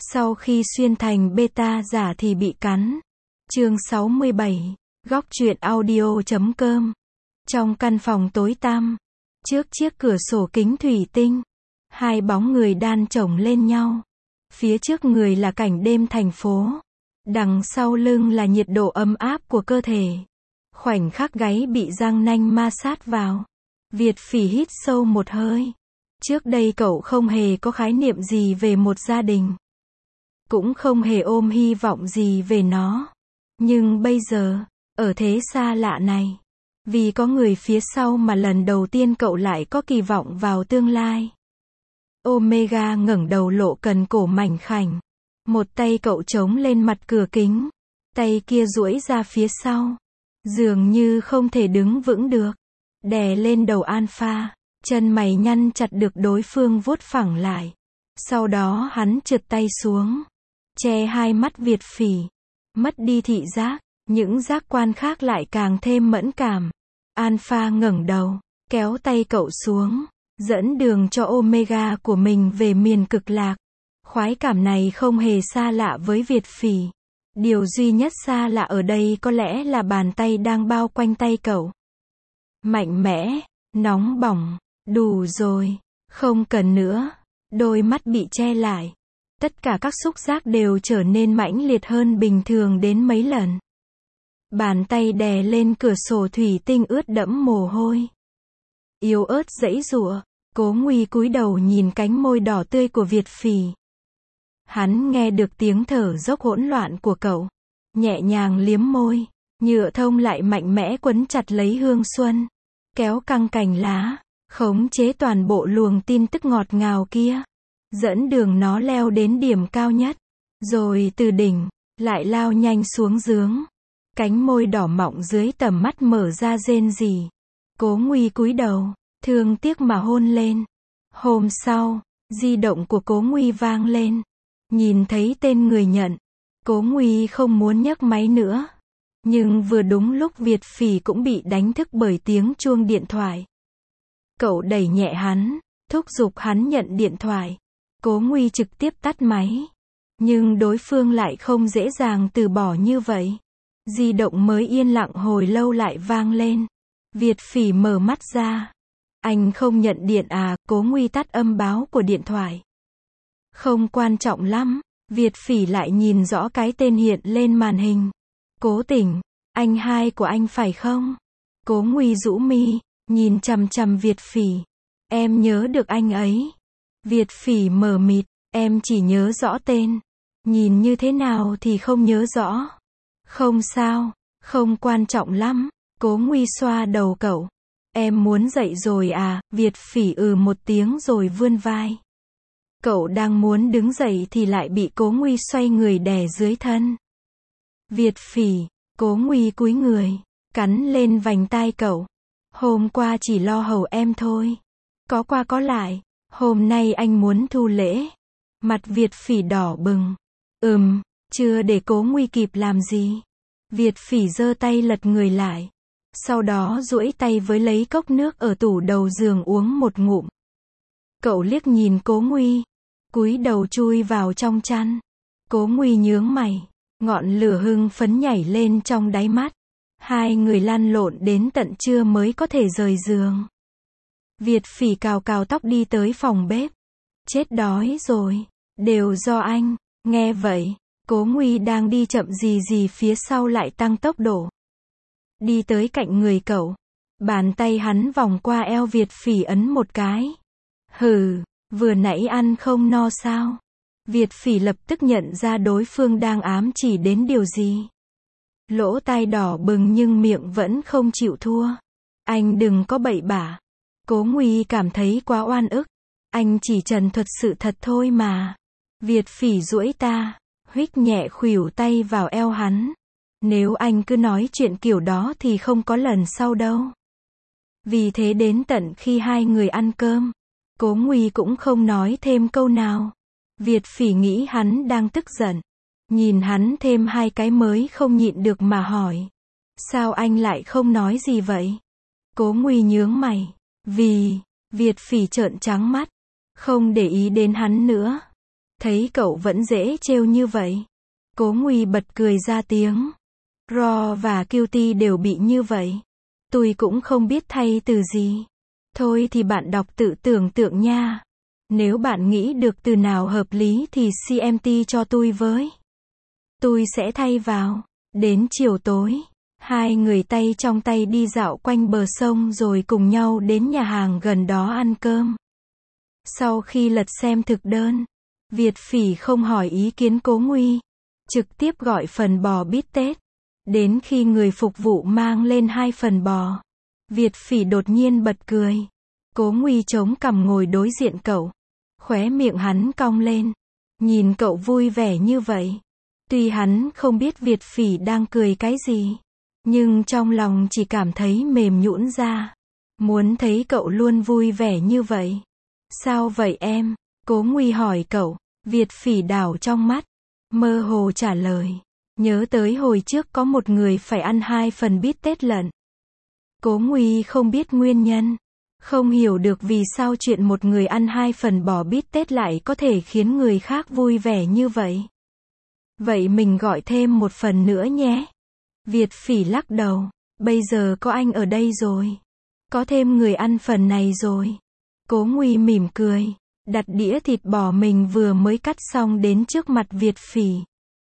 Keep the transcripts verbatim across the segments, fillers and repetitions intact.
Sau khi xuyên thành beta giả thì bị cắn. Chương sáu mươi bảy, góc truyện audio chấm com. Trong căn phòng tối tăm, trước chiếc cửa sổ kính thủy tinh, hai bóng người đan chồng lên nhau. Phía trước người là cảnh đêm thành phố, đằng sau lưng là nhiệt độ ấm áp của cơ thể. Khoảnh khắc gáy bị răng nanh ma sát vào, Việt Phỉ hít sâu một hơi. Trước đây cậu không hề có khái niệm gì về một gia đình, cũng không hề ôm hy vọng gì về nó. Nhưng bây giờ, ở thế xa lạ này, vì có người phía sau mà lần đầu tiên cậu lại có kỳ vọng vào tương lai. Omega ngẩng đầu lộ cần cổ mảnh khảnh. Một tay cậu chống lên mặt cửa kính, tay kia duỗi ra phía sau, dường như không thể đứng vững được, đè lên đầu Alpha. Chân mày nhăn chặt được đối phương vuốt phẳng lại. Sau đó hắn trượt tay xuống, che hai mắt Việt Phỉ. Mất đi thị giác, những giác quan khác lại càng thêm mẫn cảm. Alpha ngẩng đầu, kéo tay cậu xuống, dẫn đường cho Omega của mình về miền cực lạc. Khoái cảm này không hề xa lạ với Việt Phỉ. Điều duy nhất xa lạ ở đây có lẽ là bàn tay đang bao quanh tay cậu. Mạnh mẽ, nóng bỏng, đủ rồi, không cần nữa. Đôi mắt bị che lại. Tất cả các xúc giác đều trở nên mãnh liệt hơn bình thường đến mấy lần. Bàn tay đè lên cửa sổ thủy tinh ướt đẫm mồ hôi. Yếu ớt giãy giụa, Cố Nguy cúi đầu nhìn cánh môi đỏ tươi của Việt Phỉ. Hắn nghe được tiếng thở dốc hỗn loạn của cậu, nhẹ nhàng liếm môi, nhựa thông lại mạnh mẽ quấn chặt lấy Hương Xuân, kéo căng cành lá, khống chế toàn bộ luồng tin tức ngọt ngào kia, dẫn đường nó leo đến điểm cao nhất, rồi từ đỉnh, lại lao nhanh xuống giếng. Cánh môi đỏ mọng dưới tầm mắt mở ra rên rỉ. Cố Nguy cúi đầu, thương tiếc mà hôn lên. Hôm sau, di động của Cố Nguy vang lên. Nhìn thấy tên người nhận, Cố Nguy không muốn nhấc máy nữa. Nhưng vừa đúng lúc Việt Phỉ cũng bị đánh thức bởi tiếng chuông điện thoại. Cậu đẩy nhẹ hắn, thúc giục hắn nhận điện thoại. Cố Nguy trực tiếp tắt máy. Nhưng đối phương lại không dễ dàng từ bỏ như vậy. Di động mới yên lặng hồi lâu lại vang lên. Việt Phỉ mở mắt ra. Anh không nhận điện à? Cố Nguy tắt âm báo của điện thoại. Không quan trọng lắm. Việt Phỉ lại nhìn rõ cái tên hiện lên màn hình. Cố Tỉnh, anh hai của anh phải không? Cố Nguy rũ mi, nhìn chằm chằm Việt Phỉ. Em nhớ được anh ấy. Việt Phỉ mờ mịt, em chỉ nhớ rõ tên. Nhìn như thế nào thì không nhớ rõ. Không sao, không quan trọng lắm. Cố Nguy xoa đầu cậu. Em muốn dậy rồi à? Việt Phỉ ừ một tiếng rồi vươn vai. Cậu đang muốn đứng dậy thì lại bị Cố Nguy xoay người đè dưới thân. Việt Phỉ, Cố Nguy cúi người, cắn lên vành tai cậu. Hôm qua chỉ lo hầu em thôi. Có qua có lại, hôm nay anh muốn thu lễ. Mặt Việt Phỉ đỏ bừng. Ừm, chưa để Cố Nguy kịp làm gì. Việt Phỉ giơ tay lật người lại. Sau đó duỗi tay với lấy cốc nước ở tủ đầu giường uống một ngụm. Cậu liếc nhìn Cố Nguy, cúi đầu chui vào trong chăn. Cố Nguy nhướng mày, ngọn lửa hưng phấn nhảy lên trong đáy mắt. Hai người lăn lộn đến tận trưa mới có thể rời giường. Việt Phỉ cào cào tóc đi tới phòng bếp. Chết đói rồi, đều do anh. Nghe vậy, Cố Nguy đang đi chậm gì gì phía sau lại tăng tốc độ. Đi tới cạnh người cậu. Bàn tay hắn vòng qua eo Việt Phỉ ấn một cái. Hừ, vừa nãy ăn không no sao? Việt Phỉ lập tức nhận ra đối phương đang ám chỉ đến điều gì. Lỗ tai đỏ bừng nhưng miệng vẫn không chịu thua. Anh đừng có bậy bạ. Cố Nguy cảm thấy quá oan ức. Anh chỉ trần thuật sự thật thôi mà. Việt Phỉ duỗi ta, huých nhẹ khuỷu tay vào eo hắn. Nếu anh cứ nói chuyện kiểu đó thì không có lần sau đâu. Vì thế đến tận khi hai người ăn cơm, Cố Nguy cũng không nói thêm câu nào. Việt Phỉ nghĩ hắn đang tức giận. Nhìn hắn thêm hai cái mới không nhịn được mà hỏi. Sao anh lại không nói gì vậy? Cố Nguy nhướng mày. Vì, Việt Phỉ trợn trắng mắt. Không để ý đến hắn nữa. Thấy cậu vẫn dễ trêu như vậy. Cố Nguy bật cười ra tiếng. Ro và Cutie đều bị như vậy. Tôi cũng không biết thay từ gì. Thôi thì bạn đọc tự tưởng tượng nha. Nếu bạn nghĩ được từ nào hợp lý thì xê em tê cho tôi với. Tôi sẽ thay vào. Đến chiều tối, hai người tay trong tay đi dạo quanh bờ sông rồi cùng nhau đến nhà hàng gần đó ăn cơm. Sau khi lật xem thực đơn, Việt Phỉ không hỏi ý kiến Cố Nguy, trực tiếp gọi phần bò bít tết. Đến khi người phục vụ mang lên hai phần bò, Việt Phỉ đột nhiên bật cười. Cố Nguy chống cằm ngồi đối diện cậu, khóe miệng hắn cong lên, nhìn cậu vui vẻ như vậy. Tuy hắn không biết Việt Phỉ đang cười cái gì, nhưng trong lòng chỉ cảm thấy mềm nhũn ra. Muốn thấy cậu luôn vui vẻ như vậy. Sao vậy em? Cố Nguy hỏi cậu. Việt Phỉ đảo trong mắt, mơ hồ trả lời. Nhớ tới hồi trước có một người phải ăn hai phần bít tết lợn. Cố Nguy không biết nguyên nhân, không hiểu được vì sao chuyện một người ăn hai phần bò bít tết lại có thể khiến người khác vui vẻ như vậy. Vậy mình gọi thêm một phần nữa nhé. Việt Phỉ lắc đầu. Bây giờ có anh ở đây rồi. Có thêm người ăn phần này rồi. Cố Nguy mỉm cười, đặt đĩa thịt bò mình vừa mới cắt xong đến trước mặt Việt Phỉ.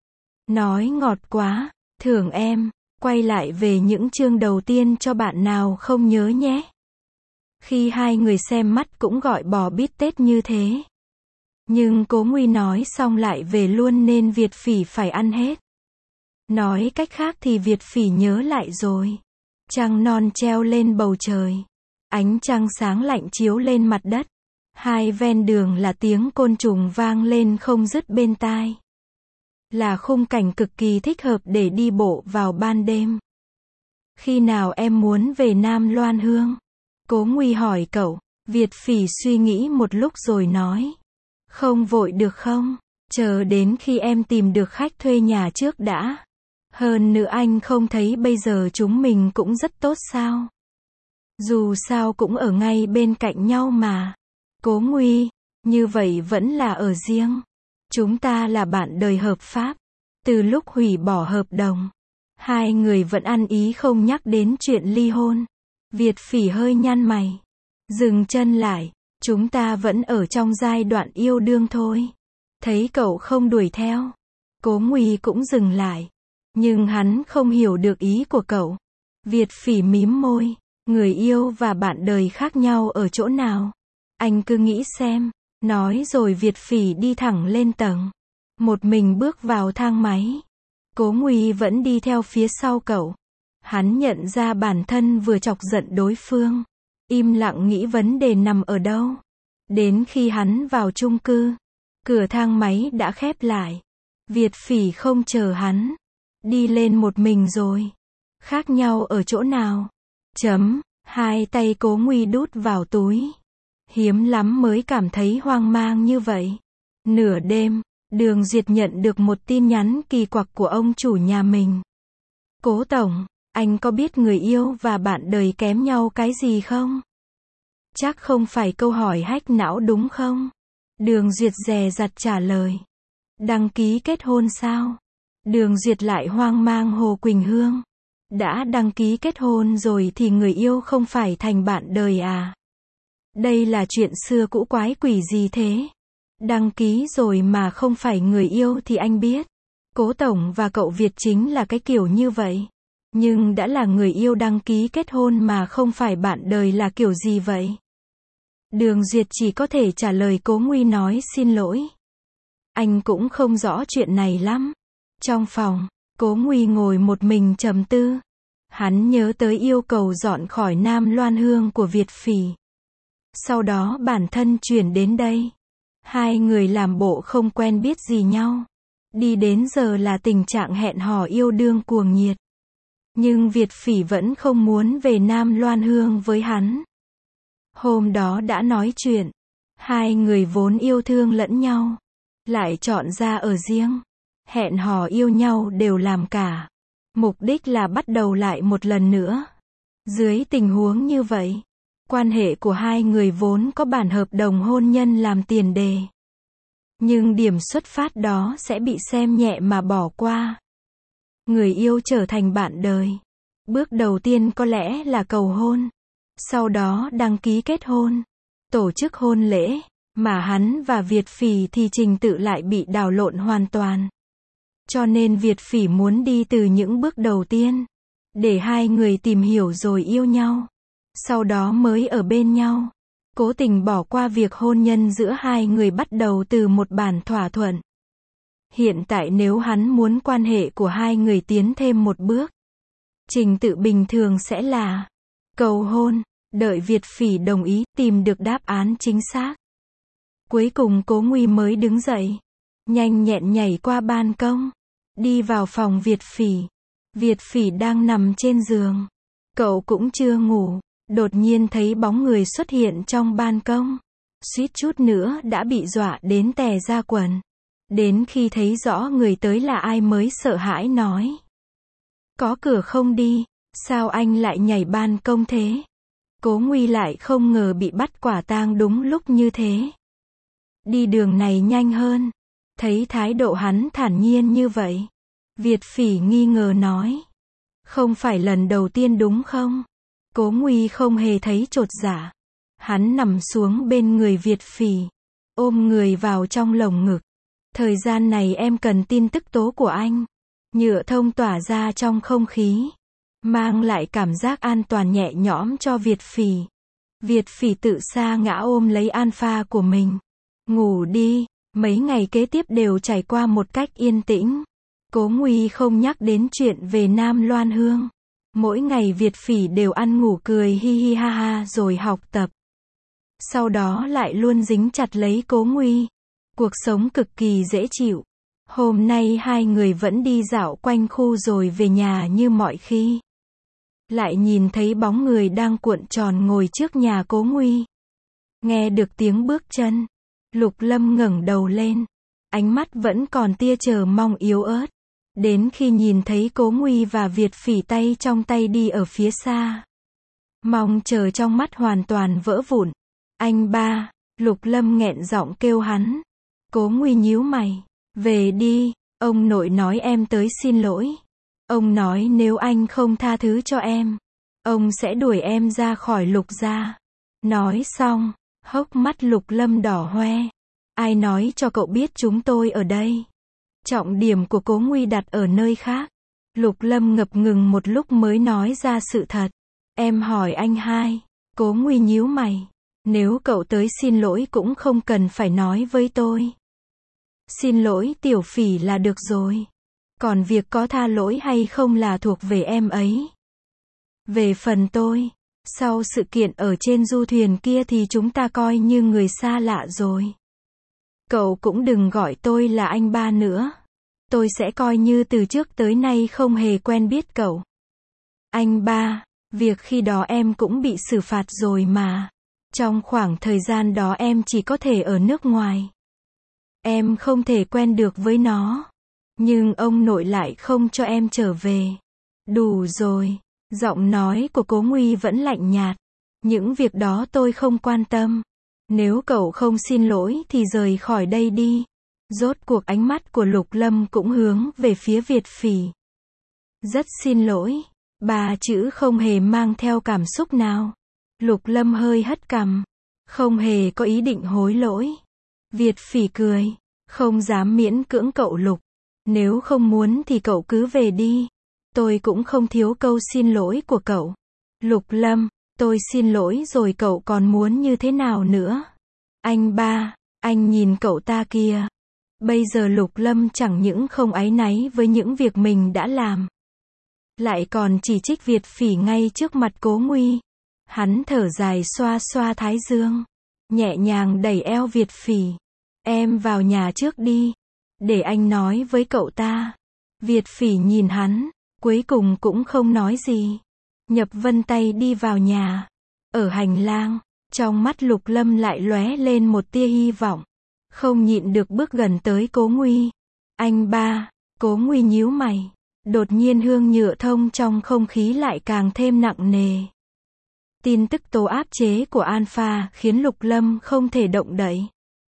Nói ngọt quá, thưởng em, quay lại về những chương đầu tiên cho bạn nào không nhớ nhé. Khi hai người xem mắt cũng gọi bò bít tết như thế. Nhưng Cố Nguy nói xong lại về luôn nên Việt Phỉ phải ăn hết. Nói cách khác thì Việt Phỉ nhớ lại rồi. Trăng non treo lên bầu trời. Ánh trăng sáng lạnh chiếu lên mặt đất. Hai ven đường là tiếng côn trùng vang lên không dứt bên tai. Là khung cảnh cực kỳ thích hợp để đi bộ vào ban đêm. Khi nào em muốn về Nam Loan Hương? Cố Nguy hỏi cậu. Việt Phỉ suy nghĩ một lúc rồi nói. Không vội được không? Chờ đến khi em tìm được khách thuê nhà trước đã. Hơn nữa anh không thấy bây giờ chúng mình cũng rất tốt sao? Dù sao cũng ở ngay bên cạnh nhau mà. Cố Nguy, như vậy vẫn là ở riêng. Chúng ta là bạn đời hợp pháp. Từ lúc hủy bỏ hợp đồng, hai người vẫn ăn ý không nhắc đến chuyện ly hôn. Việt Phỉ hơi nhăn mày. Dừng chân lại. Chúng ta vẫn ở trong giai đoạn yêu đương thôi. Thấy cậu không đuổi theo, Cố Nguy cũng dừng lại. Nhưng hắn không hiểu được ý của cậu. Việt Phỉ mím môi. Người yêu và bạn đời khác nhau ở chỗ nào? Anh cứ nghĩ xem. Nói rồi Việt Phỉ đi thẳng lên tầng. Một mình bước vào thang máy. Cố Nguy vẫn đi theo phía sau cậu. Hắn nhận ra bản thân vừa chọc giận đối phương. Im lặng nghĩ vấn đề nằm ở đâu. Đến khi hắn vào chung cư, cửa thang máy đã khép lại. Việt Phỉ không chờ hắn. Đi lên một mình rồi. Khác nhau ở chỗ nào? Chấm. Hai tay Cố Nguy đút vào túi. Hiếm lắm mới cảm thấy hoang mang như vậy. Nửa đêm, Đường Duyệt nhận được một tin nhắn kỳ quặc của ông chủ nhà mình. Cố tổng, anh có biết người yêu và bạn đời kém nhau cái gì không? Chắc không phải câu hỏi hack não đúng không? Đường Duyệt dè dặt trả lời. Đăng ký kết hôn sao? Đường Duyệt lại hoang mang Hồ Quỳnh Hương. Đã đăng ký kết hôn rồi thì người yêu không phải thành bạn đời à? Đây là chuyện xưa cũ quái quỷ gì thế? Đăng ký rồi mà không phải người yêu thì anh biết. Cố tổng và cậu Việt chính là cái kiểu như vậy. Nhưng đã là người yêu đăng ký kết hôn mà không phải bạn đời là kiểu gì vậy? Đường Duyệt chỉ có thể trả lời Cố Nguy nói xin lỗi. Anh cũng không rõ chuyện này lắm. Trong phòng, Cố Nguy ngồi một mình trầm tư. Hắn nhớ tới yêu cầu dọn khỏi Nam Loan Hương của Việt Phỉ. Sau đó bản thân chuyển đến đây. Hai người làm bộ không quen biết gì nhau. Đi đến giờ là tình trạng hẹn hò yêu đương cuồng nhiệt. Nhưng Việt Phỉ vẫn không muốn về Nam Loan Hương với hắn. Hôm đó đã nói chuyện. Hai người vốn yêu thương lẫn nhau. Lại chọn ra ở riêng. Hẹn hò yêu nhau đều làm cả. Mục đích là bắt đầu lại một lần nữa. Dưới tình huống như vậy, quan hệ của hai người vốn có bản hợp đồng hôn nhân làm tiền đề. Nhưng điểm xuất phát đó sẽ bị xem nhẹ mà bỏ qua. Người yêu trở thành bạn đời. Bước đầu tiên có lẽ là cầu hôn. Sau đó đăng ký kết hôn. Tổ chức hôn lễ. Mà hắn và Việt Phỉ thì trình tự lại bị đảo lộn hoàn toàn. Cho nên Việt Phỉ muốn đi từ những bước đầu tiên. Để hai người tìm hiểu rồi yêu nhau. Sau đó mới ở bên nhau. Cố tình bỏ qua việc hôn nhân giữa hai người bắt đầu từ một bản thỏa thuận. Hiện tại nếu hắn muốn quan hệ của hai người tiến thêm một bước, trình tự bình thường sẽ là cầu hôn, đợi Việt Phỉ đồng ý, tìm được đáp án chính xác. Cuối cùng Cố Nguy mới đứng dậy, nhanh nhẹn nhảy qua ban công, đi vào phòng Việt Phỉ. Việt Phỉ đang nằm trên giường. Cậu cũng chưa ngủ, đột nhiên thấy bóng người xuất hiện trong ban công. Suýt chút nữa đã bị dọa đến tè ra quần. Đến khi thấy rõ người tới là ai mới sợ hãi nói. Có cửa không đi, sao anh lại nhảy ban công thế? Cố Nguy lại không ngờ bị bắt quả tang đúng lúc như thế. Đi đường này nhanh hơn. Thấy thái độ hắn thản nhiên như vậy. Việt Phỉ nghi ngờ nói. Không phải lần đầu tiên đúng không? Cố Nguy không hề thấy chột dạ. Hắn nằm xuống bên người Việt Phỉ. Ôm người vào trong lồng ngực. Thời gian này em cần tin tức tố của anh. Nhựa thông tỏa ra trong không khí. Mang lại cảm giác an toàn nhẹ nhõm cho Việt Phỉ. Việt Phỉ tự sa ngã ôm lấy Alpha của mình. Ngủ đi. Mấy ngày kế tiếp đều trải qua một cách yên tĩnh. Cố Nguy không nhắc đến chuyện về Nam Loan Hương. Mỗi ngày Việt Phỉ đều ăn ngủ cười hi hi ha ha rồi học tập. Sau đó lại luôn dính chặt lấy Cố Nguy. Cuộc sống cực kỳ dễ chịu. Hôm nay hai người vẫn đi dạo quanh khu rồi về nhà như mọi khi. Lại nhìn thấy bóng người đang cuộn tròn ngồi trước nhà Cố Nguy. Nghe được tiếng bước chân. Lục Lâm ngẩng đầu lên. Ánh mắt vẫn còn tia chờ mong yếu ớt. Đến khi nhìn thấy Cố Nguy và Việt Phỉ tay trong tay đi ở phía xa. Mong chờ trong mắt hoàn toàn vỡ vụn. Anh ba, Lục Lâm nghẹn giọng kêu hắn. Cố Nguy nhíu mày. Về đi, ông nội nói em tới xin lỗi. Ông nói nếu anh không tha thứ cho em, ông sẽ đuổi em ra khỏi Lục gia. Nói xong, hốc mắt Lục Lâm đỏ hoe. Ai nói cho cậu biết chúng tôi ở đây? Trọng điểm của Cố Nguy đặt ở nơi khác. Lục Lâm ngập ngừng một lúc mới nói ra sự thật. Em hỏi anh hai. Cố Nguy nhíu mày. Nếu cậu tới xin lỗi cũng không cần phải nói với tôi. Xin lỗi Tiểu Phỉ là được rồi. Còn việc có tha lỗi hay không là thuộc về em ấy. Về phần tôi, sau sự kiện ở trên du thuyền kia thì chúng ta coi như người xa lạ rồi. Cậu cũng đừng gọi tôi là anh ba nữa. Tôi sẽ coi như từ trước tới nay không hề quen biết cậu. Anh ba, việc khi đó em cũng bị xử phạt rồi mà. Trong khoảng thời gian đó em chỉ có thể ở nước ngoài. Em không thể quen được với nó. Nhưng ông nội lại không cho em trở về. Đủ rồi. Giọng nói của Cố Nguy vẫn lạnh nhạt. Những việc đó tôi không quan tâm. Nếu cậu không xin lỗi thì rời khỏi đây đi. Rốt cuộc ánh mắt của Lục Lâm cũng hướng về phía Việt Phỉ. Rất xin lỗi. Ba chữ không hề mang theo cảm xúc nào. Lục Lâm hơi hất cằm. Không hề có ý định hối lỗi. Việt Phỉ cười. Không dám miễn cưỡng cậu Lục. Nếu không muốn thì cậu cứ về đi. Tôi cũng không thiếu câu xin lỗi của cậu. Lục Lâm, tôi xin lỗi rồi cậu còn muốn như thế nào nữa? Anh ba, anh nhìn cậu ta kìa. Bây giờ Lục Lâm chẳng những không áy náy với những việc mình đã làm. Lại còn chỉ trích Việt Phỉ ngay trước mặt Cố Nguy. Hắn thở dài xoa xoa thái dương. Nhẹ nhàng đẩy eo Việt Phỉ. Em vào nhà trước đi. Để anh nói với cậu ta. Việt Phỉ nhìn hắn. Cuối cùng cũng không nói gì. Nhập Vân tay đi vào nhà. Ở hành lang. Trong mắt Lục Lâm lại lóe lên một tia hy vọng. Không nhịn được bước gần tới Cố Nguy. Anh ba. Cố Nguy nhíu mày. Đột nhiên hương nhựa thông trong không khí lại càng thêm nặng nề. Tin tức tố áp chế của Alpha khiến Lục Lâm không thể động đậy.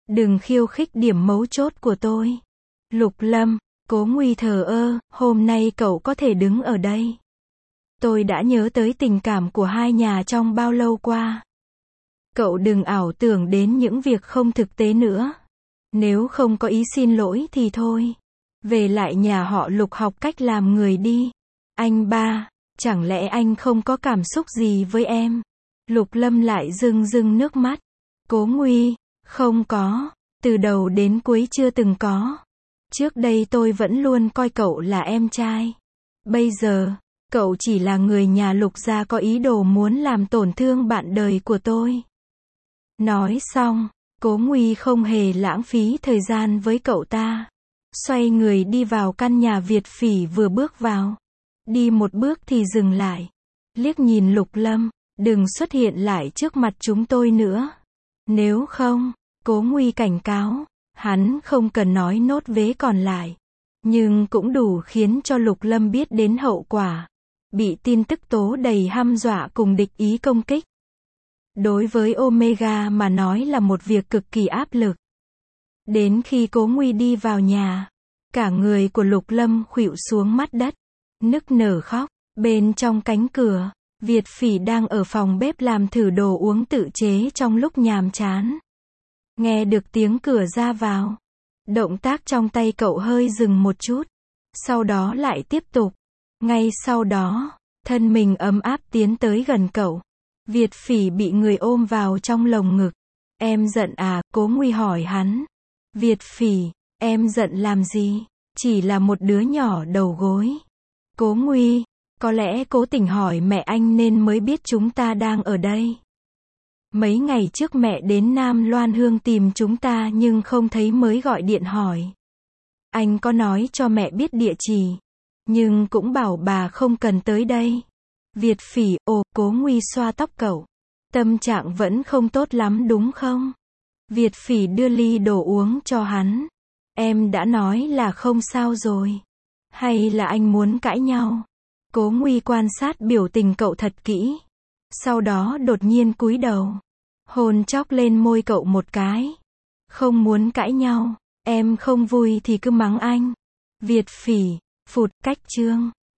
Đừng khiêu khích điểm mấu chốt của tôi. Lục Lâm, Cố Nguy thờ ơ, hôm nay cậu có thể đứng ở đây. Tôi đã nhớ tới tình cảm của hai nhà trong bao lâu qua. Cậu đừng ảo tưởng đến những việc không thực tế nữa. Nếu không có ý xin lỗi thì thôi. Về lại nhà họ Lục học cách làm người đi. Anh ba, chẳng lẽ anh không có cảm xúc gì với em? Lục Lâm lại rưng rưng nước mắt. Cố Nguy, không có, từ đầu đến cuối chưa từng có. Trước đây tôi vẫn luôn coi cậu là em trai. Bây giờ, cậu chỉ là người nhà Lục gia có ý đồ muốn làm tổn thương bạn đời của tôi. Nói xong, Cố Nguy không hề lãng phí thời gian với cậu ta. Xoay người đi vào căn nhà Việt Phỉ vừa bước vào. Đi một bước thì dừng lại. Liếc nhìn Lục Lâm, đừng xuất hiện lại trước mặt chúng tôi nữa. Nếu không, Cố Nguy cảnh cáo, hắn không cần nói nốt vế còn lại. Nhưng cũng đủ khiến cho Lục Lâm biết đến hậu quả. Bị tin tức tố đầy hăm dọa cùng địch ý công kích. Đối với Omega mà nói là một việc cực kỳ áp lực. Đến khi Cố Nguy đi vào nhà, cả người của Lục Lâm khuỵu xuống mắt đất, nức nở khóc. Bên trong cánh cửa, Việt Phỉ đang ở phòng bếp làm thử đồ uống tự chế trong lúc nhàm chán. Nghe được tiếng cửa ra vào, động tác trong tay cậu hơi dừng một chút, sau đó lại tiếp tục. Ngay sau đó, thân mình ấm áp tiến tới gần cậu. Việt Phỉ bị người ôm vào trong lồng ngực. Em giận à? Cố Nguy hỏi hắn. Việt Phỉ, em giận làm gì? Chỉ là một đứa nhỏ đầu gối. Cố Nguy, có lẽ cố tình hỏi mẹ anh nên mới biết chúng ta đang ở đây. Mấy ngày trước mẹ đến Nam Loan Hương tìm chúng ta nhưng không thấy mới gọi điện hỏi. Anh có nói cho mẹ biết địa chỉ, nhưng cũng bảo bà không cần tới đây. Việt Phỉ, ồ, Cố Nguy xoa tóc cậu. Tâm trạng vẫn không tốt lắm đúng không? Việt Phỉ đưa ly đồ uống cho hắn. Em đã nói là không sao rồi. Hay là anh muốn cãi nhau? Cố Nguy quan sát biểu tình cậu thật kỹ. Sau đó đột nhiên cúi đầu. Hôn chóc lên môi cậu một cái. Không muốn cãi nhau. Em không vui thì cứ mắng anh. Việt Phỉ, phụt, cách chương.